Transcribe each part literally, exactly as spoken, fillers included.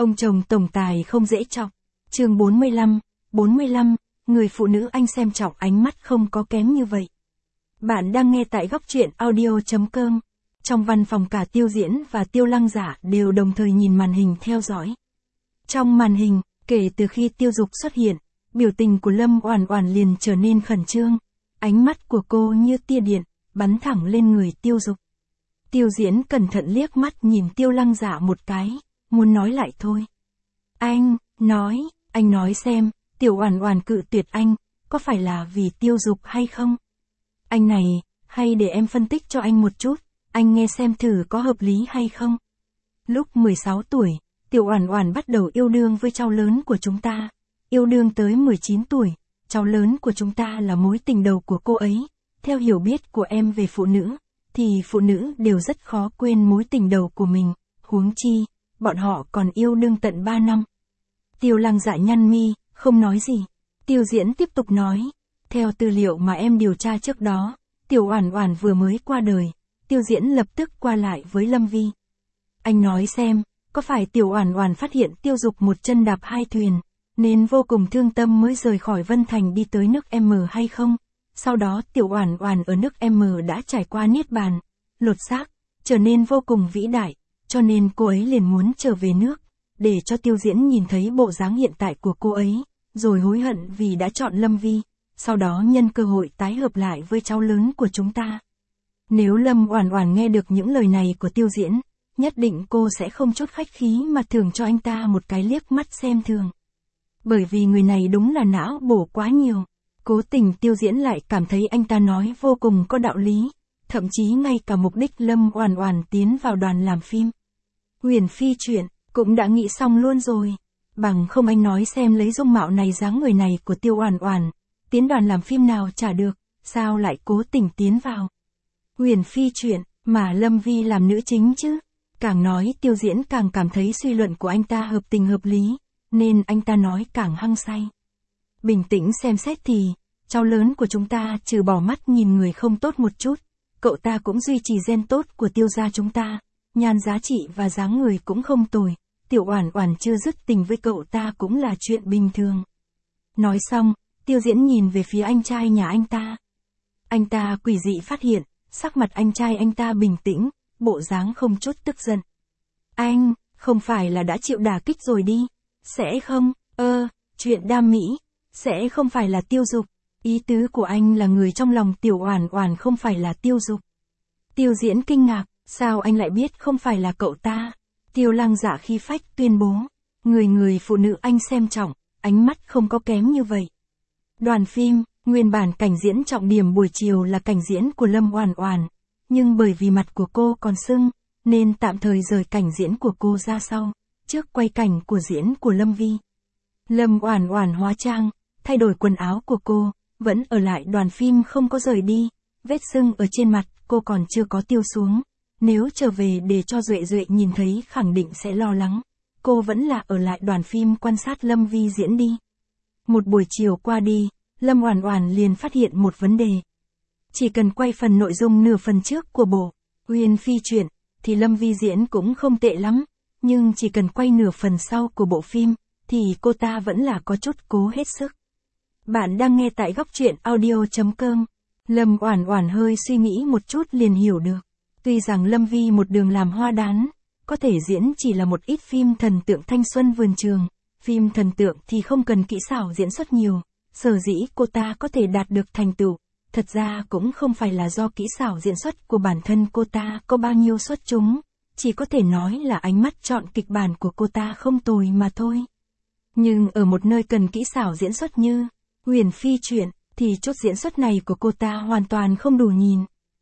Ông chồng tổng tài không dễ chọc. Chương bốn mươi lăm, bốn mươi lăm, người phụ nữ anh xem trọng ánh mắt không có kém như vậy. Bạn đang nghe tại góc truyện audio.com. Trong văn phòng cả Tiêu Diễn và Tiêu Lăng Giả đều đồng thời nhìn màn hình theo dõi. Trong màn hình, kể từ khi Tiêu Dục xuất hiện, biểu tình của Lâm Oản Oản liền trở nên khẩn trương. Ánh mắt của cô như tia điện, bắn thẳng lên người Tiêu Dục. Tiêu Diễn cẩn thận liếc mắt nhìn Tiêu Lăng Giả một cái, muốn nói lại thôi. Anh, nói, anh nói xem, Tiểu Oản Oản cự tuyệt anh, có phải là vì Tiêu Dục hay không? Anh này, hay để em phân tích cho anh một chút, anh nghe xem thử có hợp lý hay không? Lúc mười sáu tuổi, Tiểu Oản Oản bắt đầu yêu đương với cháu lớn của chúng ta. Yêu đương tới mười chín tuổi, cháu lớn của chúng ta là mối tình đầu của cô ấy. Theo hiểu biết của em về phụ nữ, thì phụ nữ đều rất khó quên mối tình đầu của mình, huống chi, bọn họ còn yêu đương tận ba năm. Tiêu Lăng Dạ nhăn mi, không nói gì. Tiêu Diễn tiếp tục nói, theo tư liệu mà em điều tra trước đó, Tiểu Oản Oản vừa mới qua đời. Tiêu Diễn lập tức qua lại với Lâm Vi. Anh nói xem, có phải Tiểu Oản Oản phát hiện Tiêu Dục một chân đạp hai thuyền, nên vô cùng thương tâm mới rời khỏi Vân Thành đi tới nước M hay không? Sau đó Tiểu Oản Oản ở nước M đã trải qua niết bàn, lột xác, trở nên vô cùng vĩ đại, cho nên cô ấy liền muốn trở về nước, để cho Tiêu Diễn nhìn thấy bộ dáng hiện tại của cô ấy, rồi hối hận vì đã chọn Lâm Vi, sau đó nhân cơ hội tái hợp lại với cháu lớn của chúng ta. Nếu Lâm Oản Oản nghe được những lời này của Tiêu Diễn, nhất định cô sẽ không chút khách khí mà thưởng cho anh ta một cái liếc mắt xem thường. Bởi vì người này đúng là não bổ quá nhiều. Cố tình Tiêu Diễn lại cảm thấy anh ta nói vô cùng có đạo lý, thậm chí ngay cả mục đích Lâm Oản Oản tiến vào đoàn làm phim Huyền Phi chuyện cũng đã nghĩ xong luôn rồi. Bằng không anh nói xem lấy dung mạo này dáng người này của Tiêu Oản Oản, tiến đoàn làm phim nào chả được, sao lại cố tình tiến vào Huyền Phi chuyện mà Lâm Vi làm nữ chính chứ? Càng nói Tiêu Diễn càng cảm thấy suy luận của anh ta hợp tình hợp lý, nên anh ta nói càng hăng say. Bình tĩnh xem xét thì, cháu lớn của chúng ta trừ bỏ mắt nhìn người không tốt một chút, cậu ta cũng duy trì gen tốt của Tiêu gia chúng ta, nhan giá trị và dáng người cũng không tồi, Tiểu Oản Oản chưa dứt tình với cậu ta cũng là chuyện bình thường. Nói xong, Tiêu Diễn nhìn về phía anh trai nhà anh ta. Anh ta quỷ dị phát hiện, sắc mặt anh trai anh ta bình tĩnh, bộ dáng không chút tức giận. Anh, không phải là đã chịu đả kích rồi đi? Sẽ không, ơ, chuyện đam mỹ, sẽ không phải là Tiêu Dục. Ý tứ của anh là người trong lòng Tiểu Oản Oản không phải là Tiêu Dục. Tiêu Diễn kinh ngạc, sao anh lại biết không phải là cậu ta? Tiêu Lăng Giả khí phách tuyên bố, người người phụ nữ anh xem trọng, ánh mắt không có kém như vậy. Đoàn phim, nguyên bản cảnh diễn trọng điểm buổi chiều là cảnh diễn của Lâm Oản Oản, nhưng bởi vì mặt của cô còn sưng, nên tạm thời rời cảnh diễn của cô ra sau, trước quay cảnh của diễn của Lâm Vi. Lâm Oản Oản hóa trang, thay đổi quần áo của cô, vẫn ở lại đoàn phim không có rời đi, vết sưng ở trên mặt cô còn chưa có tiêu xuống, nếu trở về để cho Duệ Duệ nhìn thấy khẳng định sẽ lo lắng, cô vẫn là ở lại đoàn phim quan sát Lâm Vi diễn đi. Một buổi chiều qua đi, Lâm Oản Oản liền phát hiện một vấn đề. Chỉ cần quay phần nội dung nửa phần trước của bộ Huyền Phi chuyện, thì Lâm Vi diễn cũng không tệ lắm, nhưng chỉ cần quay nửa phần sau của bộ phim, thì cô ta vẫn là có chút cố hết sức. Bạn đang nghe tại góc truyện audio.com. Lâm Oản Oản hơi suy nghĩ một chút liền hiểu được. Tuy rằng Lâm Vi một đường làm hoa đán, có thể diễn chỉ là một ít phim thần tượng thanh xuân vườn trường, phim thần tượng thì không cần kỹ xảo diễn xuất nhiều, sở dĩ cô ta có thể đạt được thành tựu, thật ra cũng không phải là do kỹ xảo diễn xuất của bản thân cô ta có bao nhiêu xuất chúng, chỉ có thể nói là ánh mắt chọn kịch bản của cô ta không tồi mà thôi. Nhưng ở một nơi cần kỹ xảo diễn xuất như Huyền Phi chuyện, thì chút diễn xuất này của cô ta hoàn toàn không đủ nhìn.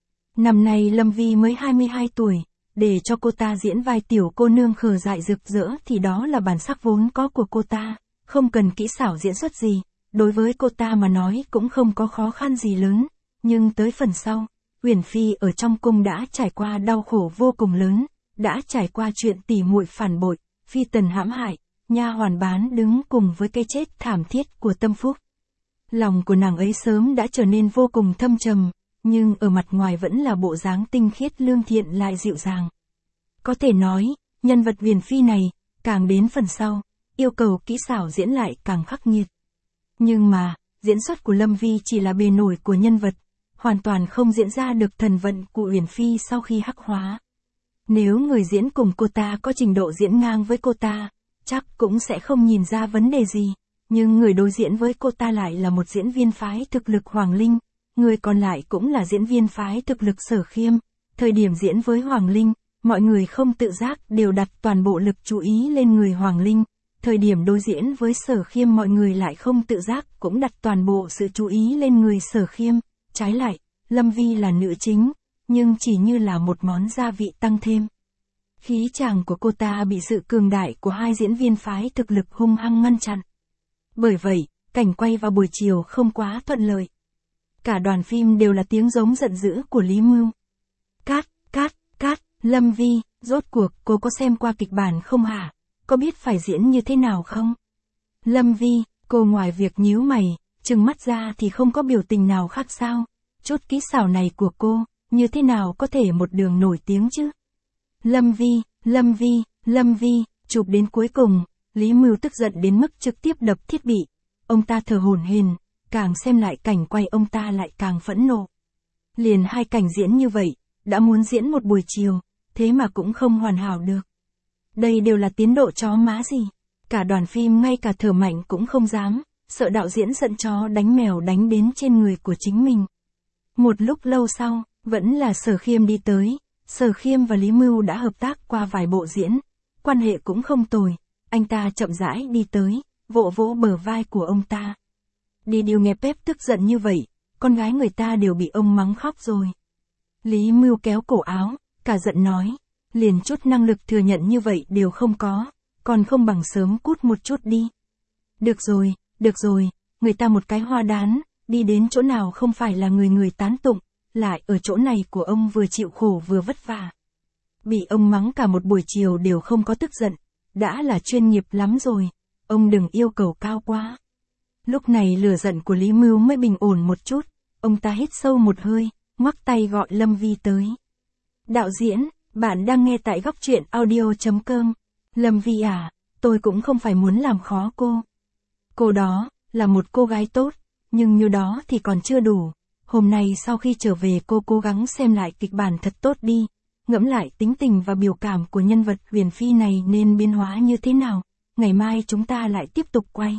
Năm nay Lâm Vi mới hai mươi hai tuổi, để cho cô ta diễn vai tiểu cô nương khờ dại rực rỡ thì đó là bản sắc vốn có của cô ta, không cần kỹ xảo diễn xuất gì, đối với cô ta mà nói cũng không có khó khăn gì lớn, nhưng tới phần sau, Huyền Phi ở trong cung đã trải qua đau khổ vô cùng lớn, đã trải qua chuyện tỉ muội phản bội, phi tần hãm hại, nha hoàn bán đứng cùng với cái chết thảm thiết của Tâm Phúc. Lòng của nàng ấy sớm đã trở nên vô cùng thâm trầm, nhưng ở mặt ngoài vẫn là bộ dáng tinh khiết lương thiện lại dịu dàng. Có thể nói, nhân vật Huyền Phi này, Càng đến phần sau, yêu cầu kỹ xảo diễn lại càng khắc nghiệt. Nhưng mà, diễn xuất của Lâm Vi chỉ là bề nổi của nhân vật, hoàn toàn không diễn ra được thần vận của Uyển Phi sau khi hắc hóa. Nếu người diễn cùng cô ta có trình độ diễn ngang với cô ta, chắc cũng sẽ không nhìn ra vấn đề gì, nhưng người đối diễn với cô ta lại là một diễn viên phái thực lực Hoàng Linh, người còn lại cũng là diễn viên phái thực lực Sở Khiêm. Thời điểm diễn với Hoàng Linh, mọi người không tự giác đều đặt toàn bộ lực chú ý lên người Hoàng Linh. Thời điểm đối diễn với Sở Khiêm mọi người lại không tự giác cũng đặt toàn bộ sự chú ý lên người Sở Khiêm. Trái lại, Lâm Vi là nữ chính, nhưng chỉ như là một món gia vị tăng thêm. Khí chàng của cô ta bị sự cường đại của hai diễn viên phái thực lực hung hăng ngăn chặn. Bởi vậy, cảnh quay vào buổi chiều không quá thuận lợi. Cả đoàn phim đều là tiếng giống giận dữ của Lý Mưu. Cát, cát, cát, Lâm Vi, rốt cuộc cô có xem qua kịch bản không hả? Có biết phải diễn như thế nào không? Lâm Vi, cô ngoài việc nhíu mày, trừng mắt ra thì không có biểu tình nào khác sao? Chút kỹ xảo này của cô, như thế nào có thể một đường nổi tiếng chứ? Lâm Vi, Lâm Vi, Lâm Vi, chụp đến cuối cùng, Lý Mưu tức giận đến mức trực tiếp đập thiết bị. Ông ta thở hổn hển, càng xem lại cảnh quay ông ta lại càng phẫn nộ. Liền hai cảnh diễn như vậy, đã muốn diễn một buổi chiều, thế mà cũng không hoàn hảo được. Đây đều là tiến độ chó má gì. Cả đoàn phim ngay cả thở mạnh cũng không dám, sợ đạo diễn giận chó đánh mèo đánh đến trên người của chính mình. Một lúc lâu sau, vẫn là Sở Khiêm đi tới. Sở Khiêm và Lý Mưu đã hợp tác qua vài bộ diễn, quan hệ cũng không tồi. Anh ta chậm rãi đi tới, vỗ vỗ bờ vai của ông ta. Đi điều nghe Pep tức giận như vậy, con gái người ta đều bị ông mắng khóc rồi. Lý Mưu kéo cổ áo, cả giận nói, liền chút năng lực thừa nhận như vậy đều không có, còn không bằng sớm cút một chút đi. Được rồi, được rồi, người ta một cái hoa đán, đi đến chỗ nào không phải là người người tán tụng, lại ở chỗ này của ông vừa chịu khổ vừa vất vả. Bị ông mắng cả một buổi chiều đều không có tức giận, đã là chuyên nghiệp lắm rồi, ông đừng yêu cầu cao quá. Lúc này lửa giận của Lý Mưu mới bình ổn một chút, ông ta hít sâu một hơi, ngoắc tay gọi Lâm Vi tới. Đạo diễn, bạn đang nghe tại góc truyện audio chấm com. Lâm Vi à, tôi cũng không phải muốn làm khó cô. Cô đó, là một cô gái tốt, nhưng như đó thì còn chưa đủ. Hôm nay sau khi trở về cô cố gắng xem lại kịch bản thật tốt đi, ngẫm lại tính tình và biểu cảm của nhân vật Huyền Phi này nên biến hóa như thế nào, ngày mai chúng ta lại tiếp tục quay.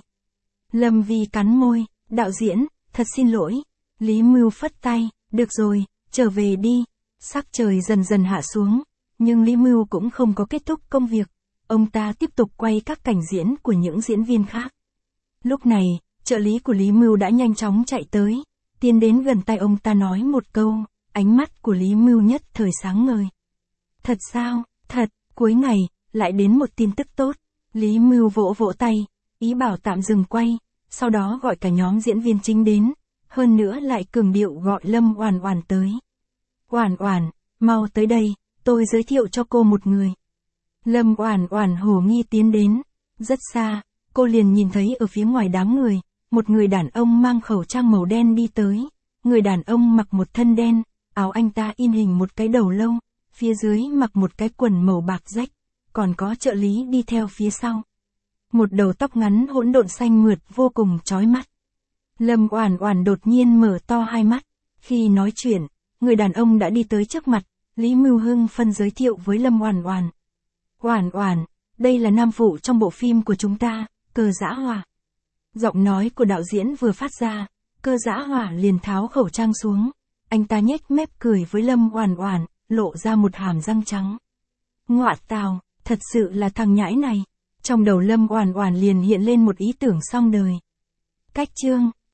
Lâm Vi cắn môi, đạo diễn, thật xin lỗi. Lý Mưu phất tay, được rồi, trở về đi. Sắc trời dần dần hạ xuống, nhưng Lý Mưu cũng không có kết thúc công việc, ông ta tiếp tục quay các cảnh diễn của những diễn viên khác. Lúc này, trợ lý của Lý Mưu đã nhanh chóng chạy tới, tiến đến gần tai ông ta nói một câu, ánh mắt của Lý Mưu nhất thời sáng ngời. Thật sao, thật, cuối ngày, lại đến một tin tức tốt. Lý Mưu vỗ vỗ tay, ý bảo tạm dừng quay, sau đó gọi cả nhóm diễn viên chính đến, hơn nữa lại cường điệu gọi Lâm Oản Oản tới. Oản Oản, mau tới đây, tôi giới thiệu cho cô một người. Lâm Oản Oản hồ nghi tiến đến, rất xa, cô liền nhìn thấy ở phía ngoài đám người, một người đàn ông mang khẩu trang màu đen đi tới. Người đàn ông mặc một thân đen, áo anh ta in hình một cái đầu lâu, phía dưới mặc một cái quần màu bạc rách, còn có trợ lý đi theo phía sau. Một đầu tóc ngắn hỗn độn xanh mượt vô cùng chói mắt. Lâm Oản Oản đột nhiên mở to hai mắt, khi nói chuyện, người đàn ông đã đi tới trước mặt, Lý Mưu hưng phân giới thiệu với Lâm Oản Oản. Oản Oản, đây là nam phụ trong bộ phim của chúng ta, Cơ Dã Hỏa. Giọng nói của đạo diễn vừa phát ra, Cơ Dã Hỏa liền tháo khẩu trang xuống, anh ta nhếch mép cười với Lâm Oản Oản, lộ ra một hàm răng trắng. Ngọa tào, thật sự là thằng nhãi này. Trong đầu Lâm Oản Oản liền hiện lên một ý tưởng xong đời. Cách chương